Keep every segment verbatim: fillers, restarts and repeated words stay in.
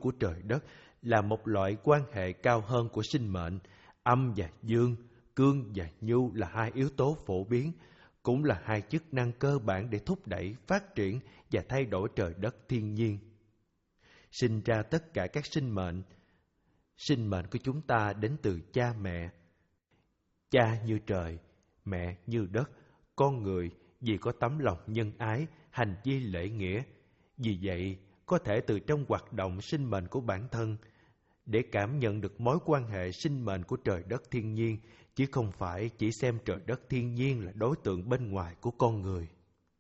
của trời đất là một loại quan hệ cao hơn của sinh mệnh. Âm và dương, cương và nhu là hai yếu tố phổ biến, cũng là hai chức năng cơ bản để thúc đẩy, phát triển và thay đổi trời đất thiên nhiên. Sinh ra tất cả các sinh mệnh. Sinh mệnh của chúng ta đến từ cha mẹ. Cha như trời, mẹ như đất, con người vì có tấm lòng nhân ái, hành vi lễ nghĩa. Vì vậy, có thể từ trong hoạt động sinh mệnh của bản thân, để cảm nhận được mối quan hệ sinh mệnh của trời đất thiên nhiên, chứ không phải chỉ xem trời đất thiên nhiên là đối tượng bên ngoài của con người.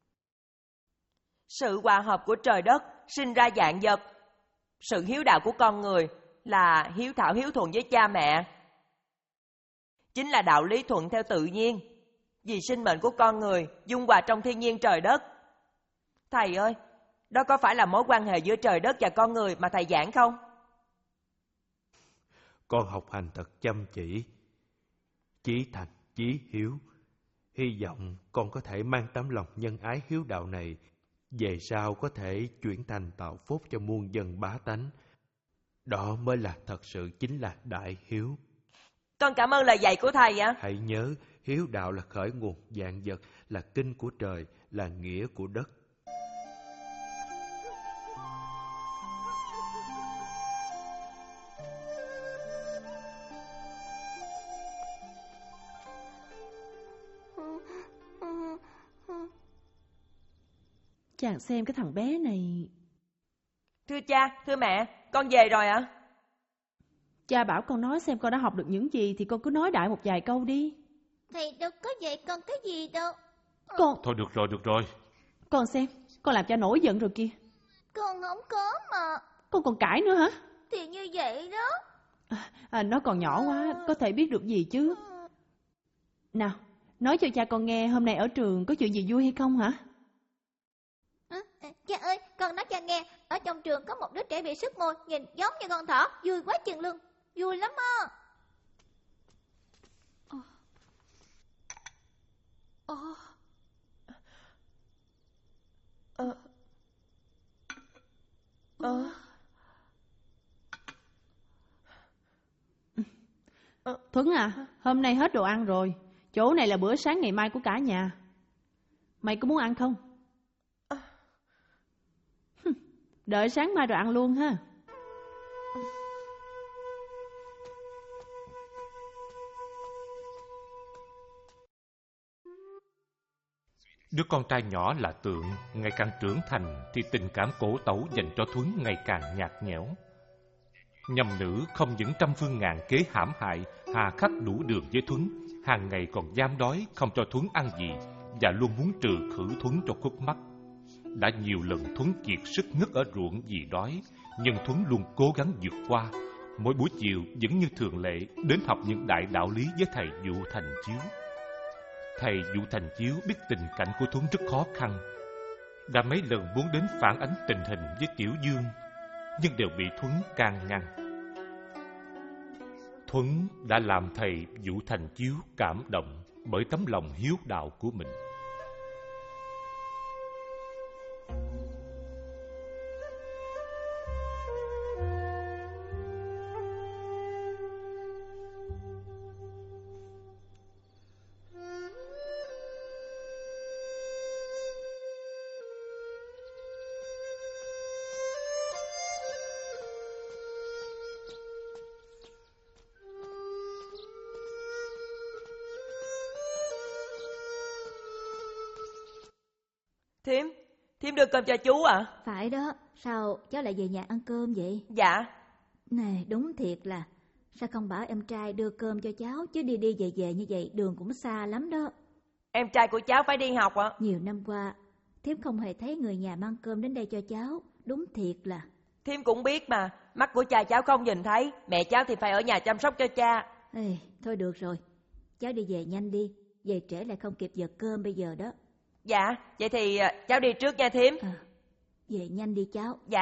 Sự hòa hợp của trời đất sinh ra vạn vật. Sự hiếu đạo của con người là hiếu thảo hiếu thuận với cha mẹ. Chính là đạo lý thuận theo tự nhiên, vì sinh mệnh của con người dung hòa trong thiên nhiên trời đất. Thầy ơi, đó có phải là mối quan hệ giữa trời đất và con người mà thầy giảng không? Con học hành thật chăm chỉ, chí thành, chí hiếu. Hy vọng con có thể mang tấm lòng nhân ái hiếu đạo này về sau có thể chuyển thành tạo phúc cho muôn dân bá tánh. Đó mới là thật sự chính là đại hiếu. Con cảm ơn lời dạy của thầy ạ. Hãy nhớ, hiếu đạo là khởi nguồn vạn vật, là kinh của trời, là nghĩa của đất. Chàng xem cái thằng bé này. Thưa cha, thưa mẹ, con về rồi ạ. Cha bảo con nói xem con đã học được những gì thì con cứ nói đại một vài câu đi. Thầy đâu có dạy con cái gì đâu. Con... Thôi được rồi, được rồi. Con xem, con làm cha nổi giận rồi kìa. Con không có mà. Con còn cãi nữa hả? Thì như vậy đó. À, à, nó còn nhỏ quá, có thể biết được gì chứ. Nào, nói cho cha con nghe hôm nay ở trường có chuyện gì vui hay không hả? À, cha ơi, con nói cha nghe. Ở trong trường có một đứa trẻ bị sứt môi, nhìn giống như con thỏ, vui quá chừng luôn. Vui lắm á. Ờ. Ờ. Ờ. Ờ. Ờ. Thuấn à, hôm nay hết đồ ăn rồi. Chỗ này là bữa sáng ngày mai của cả nhà. Mày có muốn ăn không? Đợi sáng mai rồi ăn luôn ha. Đứa con trai nhỏ là Tượng, ngày càng trưởng thành thì tình cảm cổ tẩu dành cho Thuấn ngày càng nhạt nhẽo. Nhầm nữ không những trăm phương ngàn kế hãm hại, hà khắc đủ đường với Thuấn, hàng ngày còn giam đói không cho Thuấn ăn gì và luôn muốn trừ khử Thuấn cho khuất mắt. Đã nhiều lần Thuấn kiệt sức ngất ở ruộng vì đói, nhưng Thuấn luôn cố gắng vượt qua. Mỗi buổi chiều vẫn như thường lệ đến học những đại đạo lý với thầy Vũ Thành Chiếu. Thầy Vũ Thành Chiếu biết tình cảnh của Thuấn rất khó khăn, đã mấy lần muốn đến phản ánh tình hình với Tiểu Dương, nhưng đều bị Thuấn can ngăn. Thuấn đã làm thầy Vũ Thành Chiếu cảm động bởi tấm lòng hiếu đạo của mình. Thím, thím đưa cơm cho chú ạ. À? Phải đó, sao cháu lại về nhà ăn cơm vậy? Dạ. Này, đúng thiệt là, sao không bảo em trai đưa cơm cho cháu, chứ đi đi về về như vậy đường cũng xa lắm đó. Em trai của cháu phải đi học ạ. À? Nhiều năm qua, thím không hề thấy người nhà mang cơm đến đây cho cháu, đúng thiệt là. Thím cũng biết mà, mắt của cha cháu không nhìn thấy, mẹ cháu thì phải ở nhà chăm sóc cho cha. Ê, thôi được rồi, cháu đi về nhanh đi, về trễ lại không kịp giờ cơm bây giờ đó. Dạ, vậy thì cháu đi trước nha thím. À, về nhanh đi cháu. Dạ.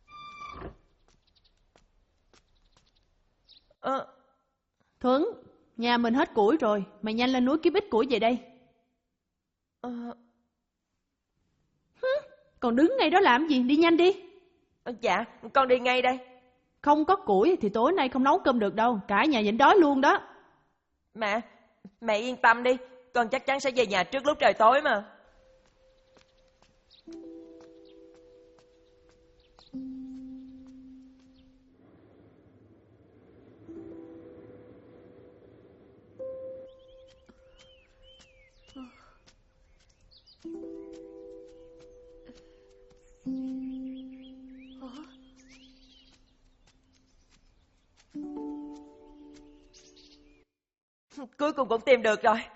Ờ. Thuấn, Nhà mình hết củi rồi, mày nhanh lên núi kiếm ít củi về đây. Ờ, Còn đứng ngay đó làm gì, đi nhanh đi. dạ, con đi ngay đây. Không có củi thì tối nay không nấu cơm được đâu, cả nhà nhịn đói luôn đó. Mẹ, mẹ yên tâm đi, con chắc chắn sẽ về nhà trước lúc trời tối mà. Cuối cùng cũng tìm được rồi.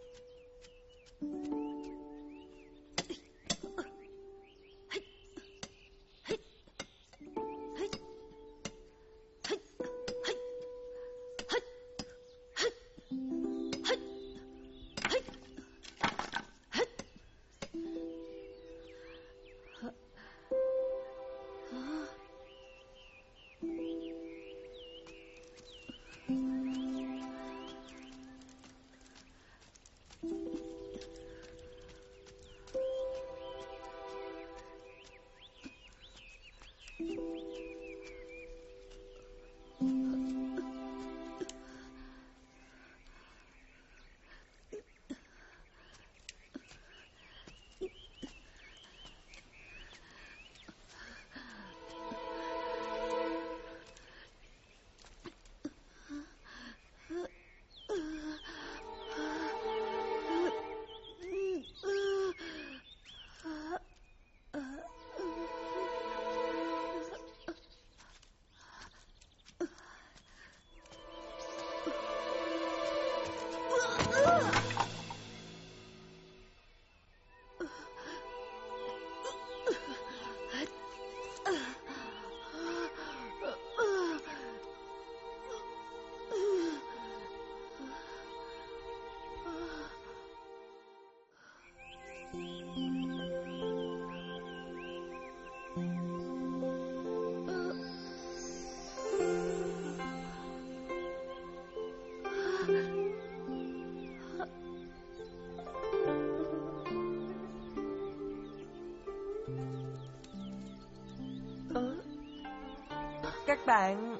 Các bạn...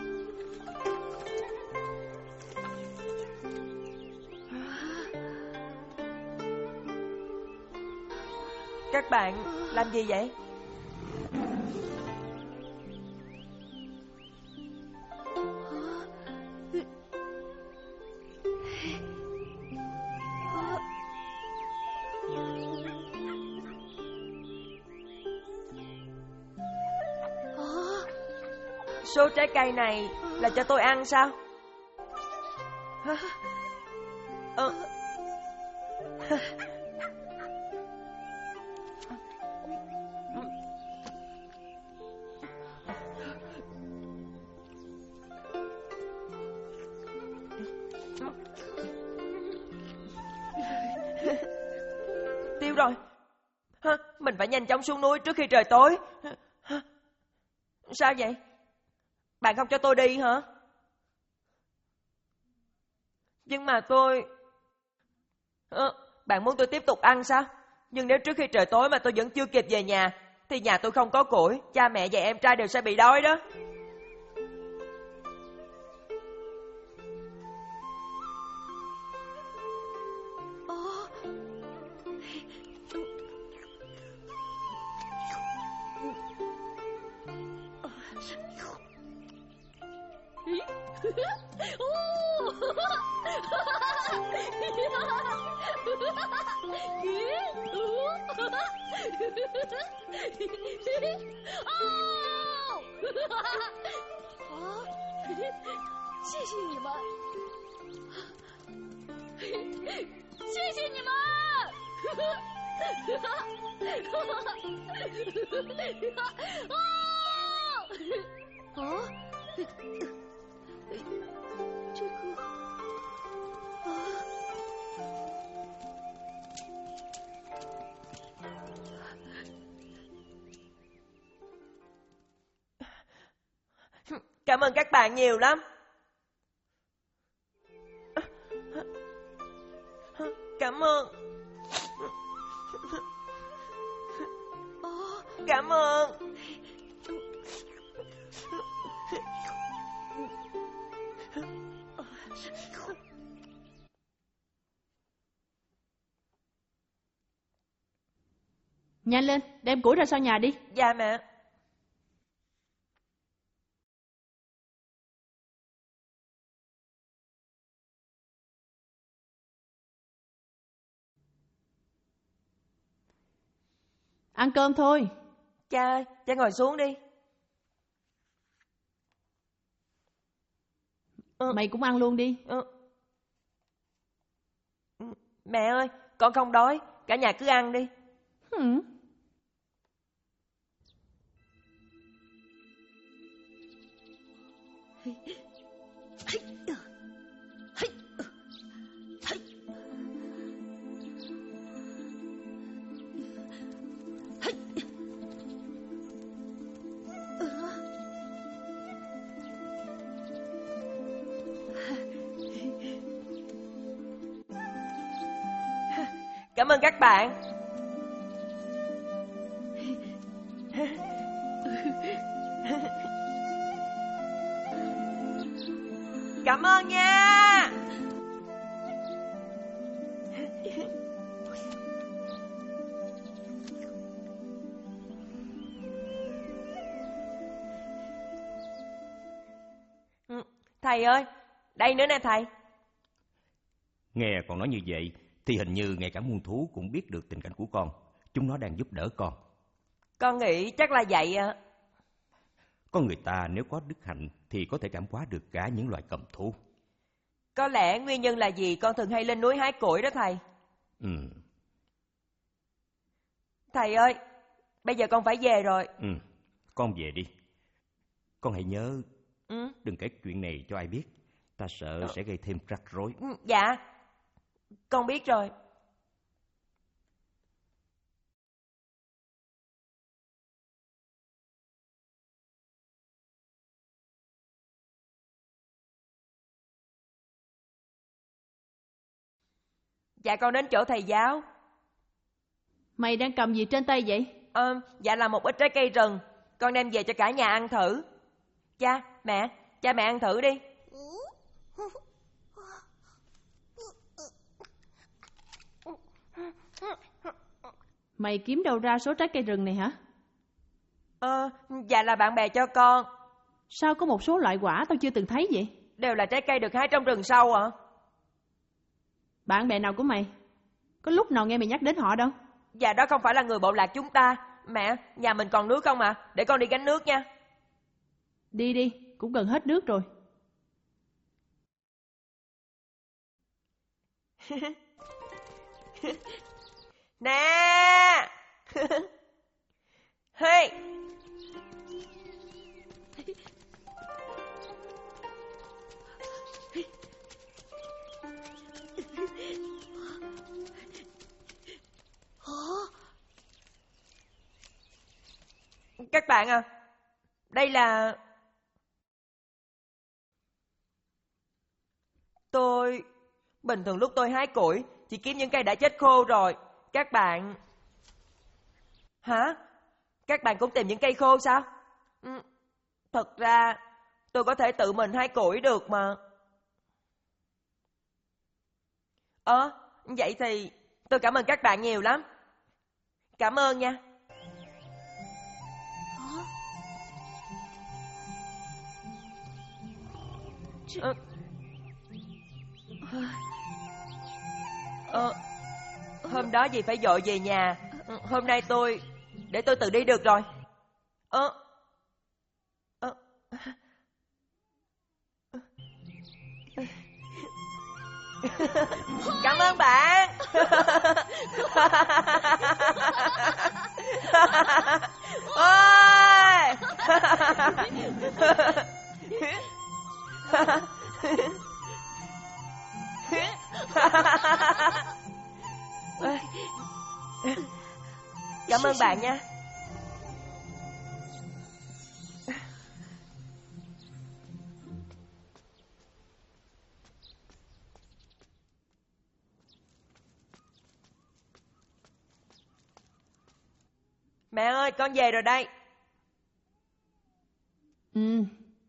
Các bạn làm gì vậy? Số trái cây này là cho tôi ăn sao? Ờ. Tiêu rồi. Mình phải nhanh chóng xuống núi trước khi trời tối. Sao vậy? Bạn không cho tôi đi hả? Nhưng mà tôi... Ờ, bạn muốn tôi tiếp tục ăn sao? Nhưng nếu trước khi trời tối mà tôi vẫn chưa kịp về nhà, thì nhà tôi không có củi, cha mẹ và em trai đều sẽ bị đói đó. Cảm ơn các bạn nhiều lắm. Cảm ơn. Cảm ơn. Nhanh lên, đem củi ra sau nhà đi. Dạ mẹ. Ăn cơm thôi. Cha ơi, cha ngồi xuống đi. Ừ. Mày cũng ăn luôn đi. Ừ. Mẹ ơi, con không đói, cả nhà cứ ăn đi. Hử? Cảm ơn các bạn. Cảm ơn nha. Thầy ơi, đây nữa nè thầy. Nghe con nói như vậy thì hình như ngay cả muôn thú cũng biết được tình cảnh của con. Chúng nó đang giúp đỡ con. Con nghĩ chắc là vậy ạ. Con người ta nếu có đức hạnh thì có thể cảm hóa được cả những loài cầm thú. Có lẽ nguyên nhân là gì con thường hay lên núi hái củi đó thầy. Ừ. Thầy ơi, bây giờ con phải về rồi. Ừ, con về đi. Con hãy nhớ Ừ. đừng kể chuyện này cho ai biết. Ta sợ ừ. sẽ gây thêm rắc rối. Ừ, dạ, con biết rồi. Dạ con đến chỗ thầy giáo. Mày đang cầm gì trên tay vậy? Ờ, dạ là một ít trái cây rừng. Con đem về cho cả nhà ăn thử. Cha, mẹ, cha mẹ ăn thử đi. Mày kiếm đâu ra số trái cây rừng này hả? Ờ, dạ là bạn bè cho con. Sao có một số loại quả tao chưa từng thấy vậy? Đều là trái cây được hái trong rừng sâu ạ. À? Bạn bè nào của mày? Có lúc nào nghe mày nhắc đến họ đâu? Dạ đó không phải là người bộ lạc chúng ta. Mẹ, nhà mình còn nước không ạ? À? Để con đi gánh nước nha. Đi đi, cũng gần hết nước rồi. Nè. Hey. Các bạn à, đây là... Tôi... Bình thường lúc tôi hái củi chỉ kiếm những cây đã chết khô rồi. Các bạn... Hả? Các bạn cũng tìm những cây khô sao? Ừ. Thật ra tôi có thể tự mình hái củi được mà. Ờ, vậy thì tôi cảm ơn các bạn nhiều lắm. Cảm ơn nha. Ờ. Ờ. Hôm đó dì phải dội về nhà. Hôm nay tôi... Để tôi tự đi được rồi. Ờ. Ờ. Cảm ơn bạn. Ôi. Cảm ơn bạn nha. Mẹ ơi, con về rồi đây. Ừ.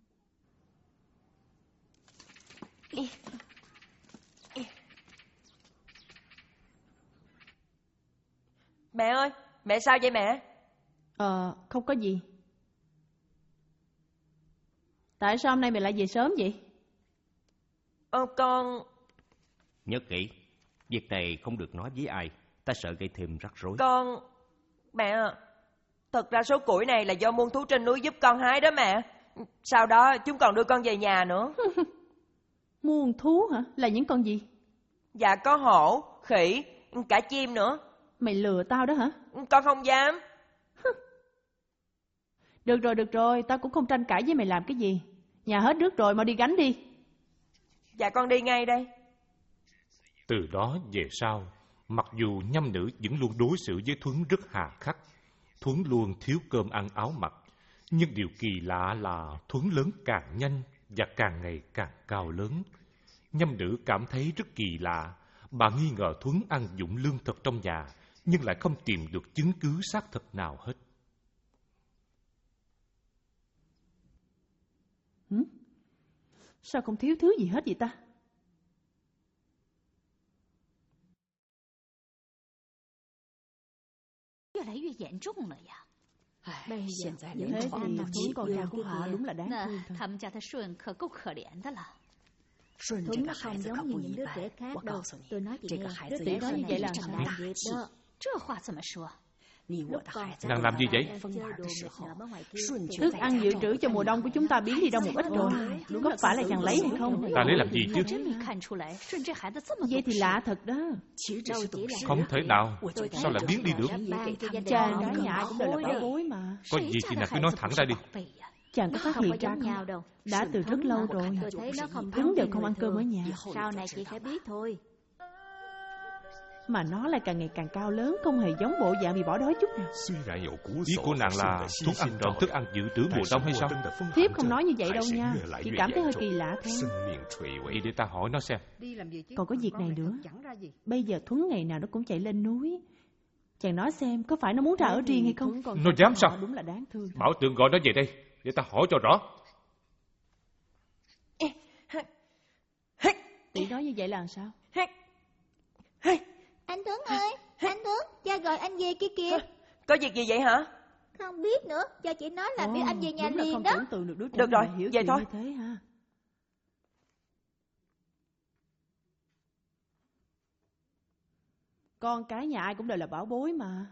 Mẹ ơi, mẹ sao vậy mẹ? Ờ, không có gì. Tại sao hôm nay mày lại về sớm vậy? Ờ, con... Nhớ kỹ, việc này không được nói với ai, ta sợ gây thêm rắc rối. Con... Mẹ à, thật ra số củi này là do muôn thú trên núi giúp con hái đó mẹ. Sau đó chúng còn đưa con về nhà nữa. Muôn thú hả? Là những con gì? Dạ có hổ, khỉ, cả chim nữa. Mày lừa tao đó hả? Con không dám. Được rồi, được rồi, tao cũng không tranh cãi với mày làm cái gì. Nhà hết nước rồi, mau đi gánh đi. Dạ con đi ngay đây. Từ đó về sau, mặc dù nhâm nữ vẫn luôn đối xử với Thuấn rất hà khắc, Thuấn luôn thiếu cơm ăn áo mặc, nhưng điều kỳ lạ là Thuấn lớn càng nhanh và càng ngày càng cao lớn. Nhâm nữ cảm thấy rất kỳ lạ, bà nghi ngờ Thuấn ăn dụng lương thực trong nhà, nhưng lại không tìm được chứng cứ xác thực nào hết. Hử? Sao không thiếu thứ gì hết vậy ta? Bây giờ những thế thì Thuấn con trai của họ đúng là đáng thương thật. Thuấn nó không giống như những đứa trẻ khác đâu. Tôi nói chị nghe, đứa trẻ nói như vậy là sao? đó. Nàng làm gì vậy? Thức ăn dự trữ cho mùa đông của chúng ta biến đi đâu một ít rồi. Có phải là chàng lấy hay không? Ta lấy làm gì chứ? Vậy thì lạ thật đó. Không thể nào. Sao lại biến đi được? Chàng cả nhà cũng đều là bảo bối mà. Có gì thì nàng cứ nói thẳng ra đi. Chàng có phát hiện ra không? Đã từ rất lâu rồi, Thuấn đều không ăn cơm ở nhà. Sau này chị sẽ biết thôi. Mà nó lại càng ngày càng cao lớn, không hề giống bộ dạng bị bỏ đói chút nào. Ý của nàng là Thuấn ăn trộm thức ăn dự trữ mùa đông hay sao? Thiếp không nói như vậy đâu nha. Chỉ cảm thấy hơi kỳ lạ thôi. Vậy để ta hỏi nó xem. Còn có việc này nữa. Bây giờ Thuấn ngày nào nó cũng chạy lên núi. Chàng nói xem, có phải nó muốn ra ở riêng hay không? Nó dám sao? Đúng là đáng thương. Bảo Tượng gọi nó về đây, để ta hỏi cho rõ. Tỷ nói như vậy là sao? Anh Tuấn ơi, anh Tuấn, cha gọi anh về kia kìa. Có việc gì vậy hả? Không biết nữa, cha chỉ nói là Ồ, biết anh về nhà đúng là liền không đó. tưởng tượng được đứa trẻ Được rồi, nào hiểu về chuyện thôi. như thế ha. Con cái nhà ai cũng đều là bảo bối mà.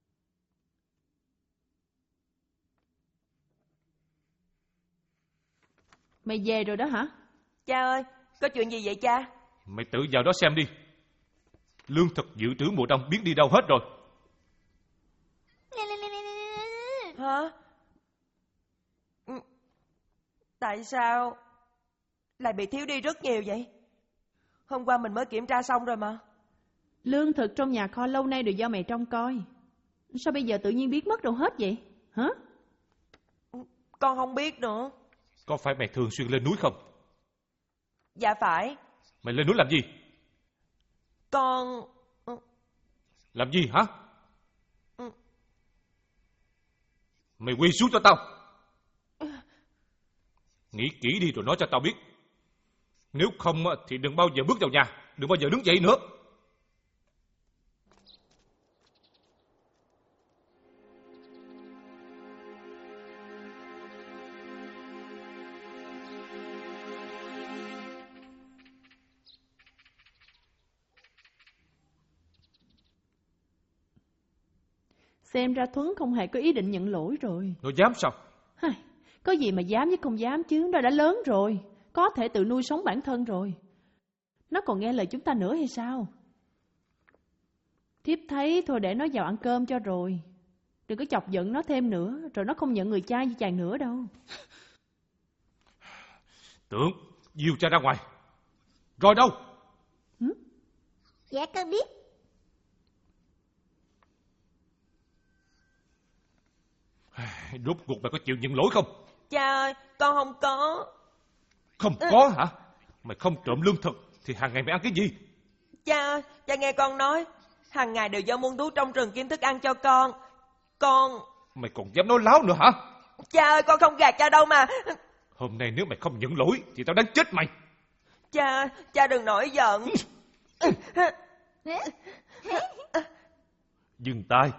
Mày về rồi đó hả? Cha ơi, có chuyện gì vậy cha? Mày tự vào đó xem đi. Lương thực dự trữ mùa đông biến đi đâu hết rồi? Hả? Ừ. Tại sao lại bị thiếu đi rất nhiều vậy? Hôm qua mình mới kiểm tra xong rồi mà. Lương thực trong nhà kho lâu nay đều do mày trông coi. Sao bây giờ tự nhiên biến mất đâu hết vậy? Hả? Con không biết nữa. Có phải mày thường xuyên lên núi không? Dạ phải. Mày lên núi làm gì? Con... Làm gì hả? Ừ. Mày quỳ xuống cho tao. Nghĩ kỹ đi rồi nói cho tao biết. Nếu không thì đừng bao giờ bước vào nhà, đừng bao giờ đứng dậy nữa. Xem ra Thuấn không hề có ý định nhận lỗi rồi. Nó dám sao? Hây, có gì mà dám với không dám chứ, nó đã lớn rồi, có thể tự nuôi sống bản thân rồi. Nó còn nghe lời chúng ta nữa hay sao? Thiếp thấy thôi để nó vào ăn cơm cho rồi. Đừng có chọc giận nó thêm nữa, rồi nó không nhận người cha như chàng nữa đâu. Tưởng, dìu cha ra ngoài. Rồi đâu? Ừ? Dạ con biết. Rốt cuộc mày có chịu nhận lỗi không? Cha ơi, con không có. Không có hả? Mày không trộm lương thực thì hàng ngày mày ăn cái gì? Cha ơi, cha nghe con nói, hàng ngày đều do muôn thú trong rừng kiếm thức ăn cho con. Con... Mày còn dám nói láo nữa hả? Cha ơi, con không gạt cha đâu mà. Hôm nay nếu mày không nhận lỗi thì tao đánh chết mày. Cha, cha đừng nổi giận. Dừng tay.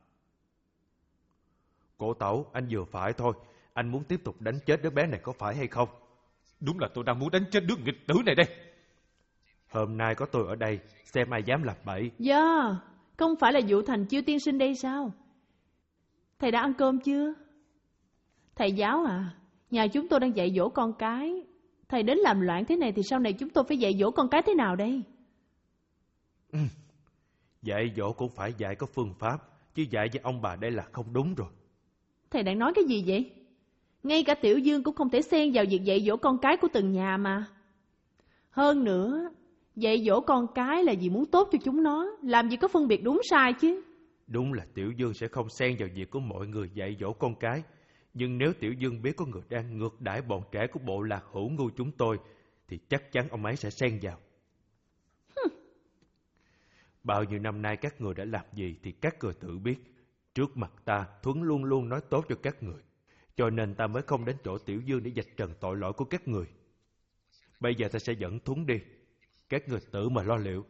Cổ Tẩu, anh vừa phải thôi. Anh muốn tiếp tục đánh chết đứa bé này có phải hay không? Đúng là tôi đang muốn đánh chết đứa nghịch tử này đây. Hôm nay có tôi ở đây, xem ai dám làm bậy. Dạ, yeah, không phải là vụ Thành Chiêu tiên sinh đây sao? Thầy đã ăn cơm chưa? Thầy giáo à, nhà chúng tôi đang dạy dỗ con cái. Thầy đến làm loạn thế này thì sau này chúng tôi phải dạy dỗ con cái thế nào đây? Ừ. Dạy dỗ cũng phải dạy có phương pháp, chứ dạy với ông bà đây là không đúng rồi. Thầy đang nói cái gì vậy? Ngay cả Tiểu Dương cũng không thể xen vào việc dạy dỗ con cái của từng nhà mà. Hơn nữa, dạy dỗ con cái là vì muốn tốt cho chúng nó, làm gì có phân biệt đúng sai chứ. Đúng là Tiểu Dương sẽ không xen vào việc của mọi người dạy dỗ con cái. Nhưng nếu Tiểu Dương biết có người đang ngược đãi bọn trẻ của bộ lạc hữu ngu chúng tôi, thì chắc chắn ông ấy sẽ xen vào. Hừm. Bao nhiêu năm nay các người đã làm gì thì các người tự biết. Trước mặt ta, Thuấn luôn luôn nói tốt cho các người. Cho nên ta mới không đến chỗ Tiểu Dương để vạch trần tội lỗi của các người. Bây giờ ta sẽ dẫn Thuấn đi. Các người tự mà lo liệu.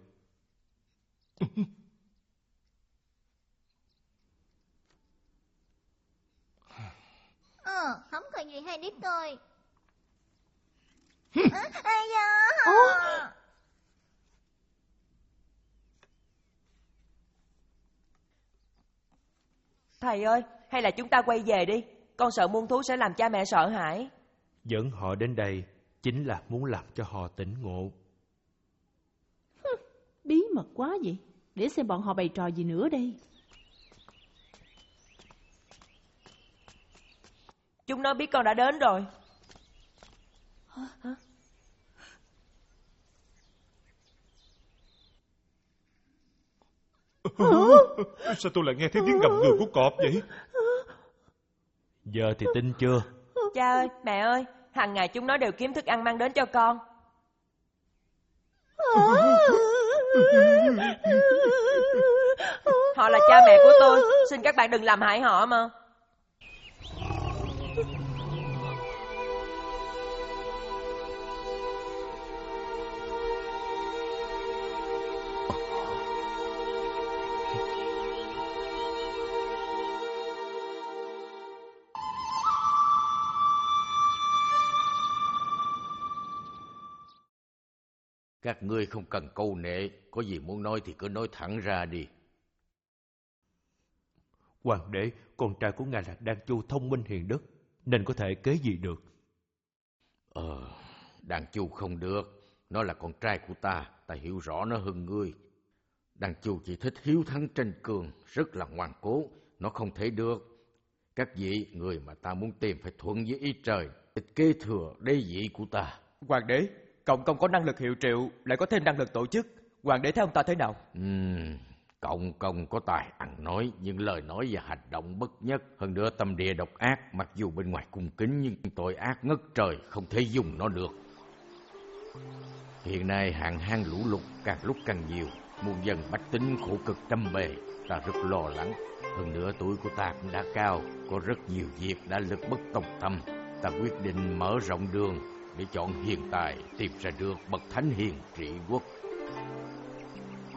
Ờ, không có gì hay đi coi. À, ai da. Thầy ơi, hay là chúng ta quay về đi. Con sợ muôn thú sẽ làm cha mẹ sợ hãi. Dẫn họ đến đây chính là muốn làm cho họ tỉnh ngộ. Bí mật quá vậy. Để xem bọn họ bày trò gì nữa đây. Chúng nó biết con đã đến rồi. Hả? Sao tôi lại nghe thấy tiếng gầm gừ của cọp vậy? Giờ thì tin chưa? Cha ơi, mẹ ơi, hàng ngày chúng nó đều kiếm thức ăn mang đến cho con. Họ là cha mẹ của tôi, xin các bạn đừng làm hại họ mà. Các ngươi không cần câu nệ, có gì muốn nói thì cứ nói thẳng ra đi. Hoàng đế, con trai của ngài là Đan Chu thông minh hiền đức, nên có thể kế gì được. Ờ, Đan Chu không được, nó là con trai của ta, ta hiểu rõ nó hơn ngươi. Đan Chu chỉ thích hiếu thắng tranh cường, rất là ngoan cố, nó không thể được. Các vị, người mà ta muốn tìm phải thuận với ý trời, ít kế thừa đế vị của ta. Hoàng đế, Cộng Công có năng lực hiệu triệu, lại có thêm năng lực tổ chức. Hoàng đế thấy ông ta thế nào? Uhm, Cộng Công có tài ăn nói, nhưng lời nói và hành động bất nhất. Hơn nữa tâm địa độc ác, mặc dù bên ngoài cung kính nhưng tội ác ngất trời, không thể dùng nó được. Hiện nay hạn hán lũ lụt càng lúc càng nhiều, muôn dân bách tính khổ cực trăm bề, ta rất lo lắng. Hơn nữa tuổi của ta cũng đã cao, có rất nhiều việc đã lực bất tòng tâm. Ta quyết định mở rộng đường để chọn hiền tài, tìm ra được bậc thánh hiền trị quốc. Ừ.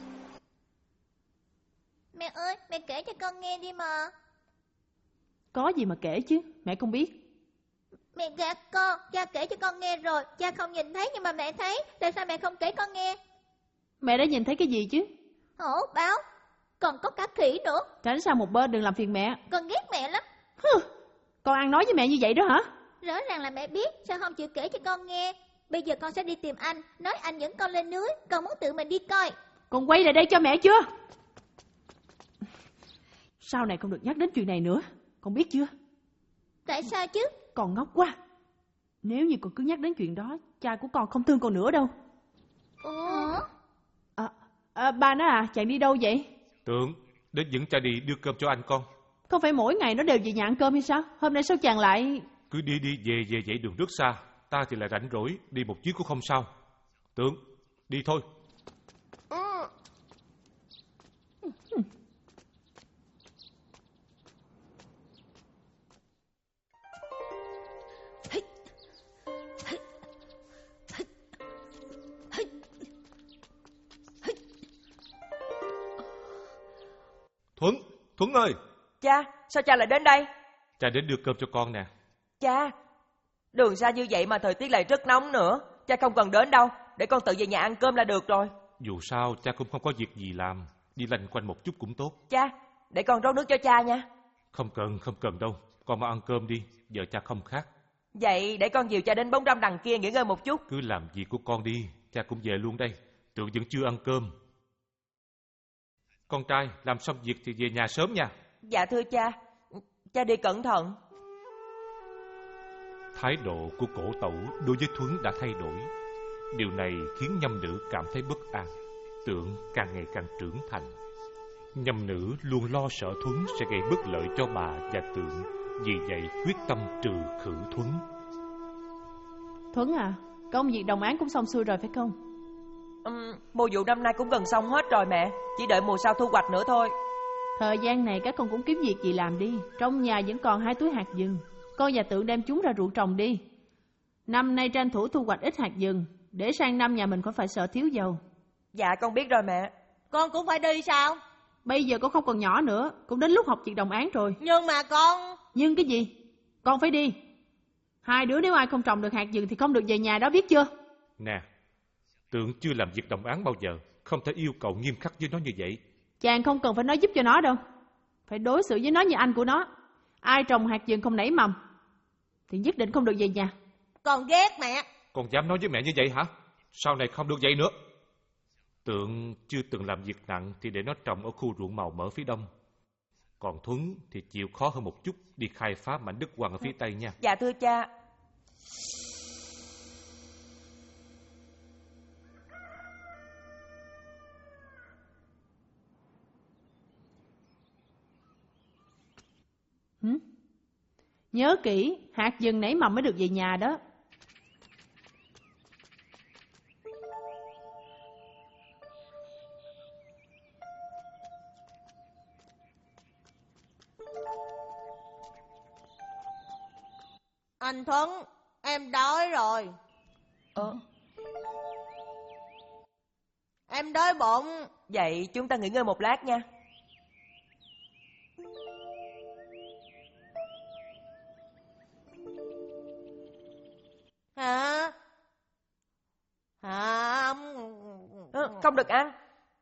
Mẹ ơi, mẹ kể cho con nghe đi mà. Có gì mà kể chứ, mẹ không biết. Mẹ gạt con, cha kể cho con nghe rồi. Cha không nhìn thấy nhưng mà mẹ thấy. Tại sao mẹ không kể con nghe? Mẹ đã nhìn thấy cái gì chứ? Hổ báo, còn có cả khỉ nữa. Tránh sang một bên, đừng làm phiền mẹ. Con ghét mẹ lắm. Hừ, con ăn nói với mẹ như vậy đó hả? Rõ ràng là mẹ biết, sao không chịu kể cho con nghe? Bây giờ con sẽ đi tìm anh, nói anh dẫn con lên núi. Con muốn tự mình đi coi. Con quay lại đây cho mẹ chưa? Sau này không được nhắc đến chuyện này nữa, con biết chưa? Tại sao chứ? Con ngốc quá. Nếu như con cứ nhắc đến chuyện đó, cha của con không thương con nữa đâu. Ủa? À, à, ba nó à, chàng đi đâu vậy? Tưởng, đến dẫn cha đi đưa cơm cho anh con. Không phải mỗi ngày nó đều về nhà ăn cơm hay sao? Hôm nay sao chàng lại... Cứ đi đi về về dãy đường rất xa, ta thì lại rảnh rỗi, đi một chuyến cũng không sao. Tưởng, đi thôi. Thuấn, Thuấn ơi! Cha, sao cha lại đến đây? Cha đến đưa cơm cho con nè. Cha, đường xa như vậy mà thời tiết lại rất nóng nữa. Cha không cần đến đâu, để con tự về nhà ăn cơm là được rồi. Dù sao cha cũng không có việc gì làm, đi lanh quanh một chút cũng tốt. Cha, để con rót nước cho cha nha. Không cần, không cần đâu. Con mau ăn cơm đi, giờ cha không khát. Vậy để con dìu cha đến bóng râm đằng kia nghỉ ngơi một chút. Cứ làm việc của con đi, cha cũng về luôn đây. Tượng vẫn chưa ăn cơm. Con trai, làm xong việc thì về nhà sớm nha. Dạ thưa cha, cha đi cẩn thận. Thái độ của cổ tẩu đối với Thuấn đã thay đổi. Điều này khiến nhâm nữ cảm thấy bất an. Tượng càng ngày càng trưởng thành. Nhâm nữ luôn lo sợ Thuấn sẽ gây bất lợi cho bà và Tượng, vì vậy quyết tâm trừ khử Thuấn. Thuấn à, công việc đồng án cũng xong xuôi rồi phải không? Uhm, mùa vụ năm nay cũng gần xong hết rồi mẹ. Chỉ đợi mùa sau thu hoạch nữa thôi. Thời gian này các con cũng kiếm việc gì làm đi. Trong nhà vẫn còn hai túi hạt vừng. Con và Tượng đem chúng ra ruộng trồng đi. Năm nay tranh thủ thu hoạch ít hạt vừng, để sang năm nhà mình không phải sợ thiếu dầu. Dạ con biết rồi mẹ. Con cũng phải đi sao? Bây giờ con không còn nhỏ nữa, cũng đến lúc học việc đồng án rồi. Nhưng mà con... Nhưng cái gì? Con phải đi. Hai đứa nếu ai không trồng được hạt vừng thì không được về nhà đó, biết chưa? Nè, Tượng chưa làm việc đồng án bao giờ, không thể yêu cầu nghiêm khắc với nó như vậy. Chàng không cần phải nói giúp cho nó đâu. Phải đối xử với nó như anh của nó. Ai trồng hạt vừng không nảy mầm thì nhất định không được về nhà. Con ghét mẹ. Con dám nói với mẹ như vậy hả? Sau này không được vậy nữa. Tượng chưa từng làm việc nặng thì để nó trồng ở khu ruộng màu mỡ phía đông. Còn Thuấn thì chịu khó hơn một chút, đi khai phá mảnh đất hoang ở phía tây nha. Dạ thưa cha. Hử? Nhớ kỹ, hạt vừng nảy mầm mới được về nhà đó. Anh Thuấn, em đói rồi. Ờ. Em đói bụng. Vậy chúng ta nghỉ ngơi một lát nha. Hả? Hả? Ờ, không được ăn.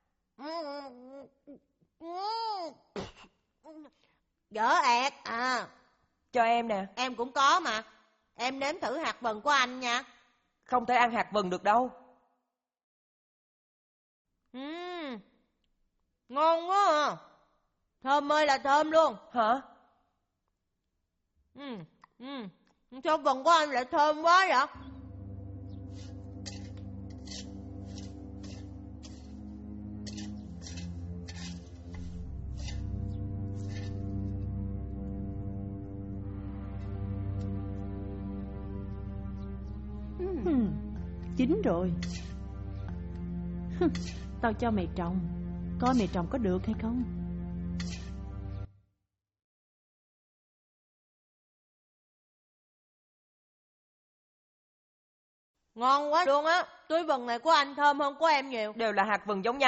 Dở ẹt à. Cho em nè. Em cũng có mà. Em nếm thử hạt vừng của anh nha. Không thể ăn hạt vừng được đâu. Uhm, ngon quá à. Thơm ơi là thơm luôn. Hả? Uhm, uhm. Sao vừng của anh lại thơm quá vậy? Hmm, chín rồi. Tao cho mày trồng, coi mày trồng có được hay không. Ngon quá luôn á. Túi vừng này của anh thơm hơn của em nhiều. Đều là hạt vừng giống nhau.